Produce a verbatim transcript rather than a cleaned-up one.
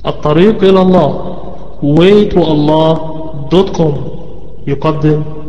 الطريق إلى الله way to allah دوت كوم يقدم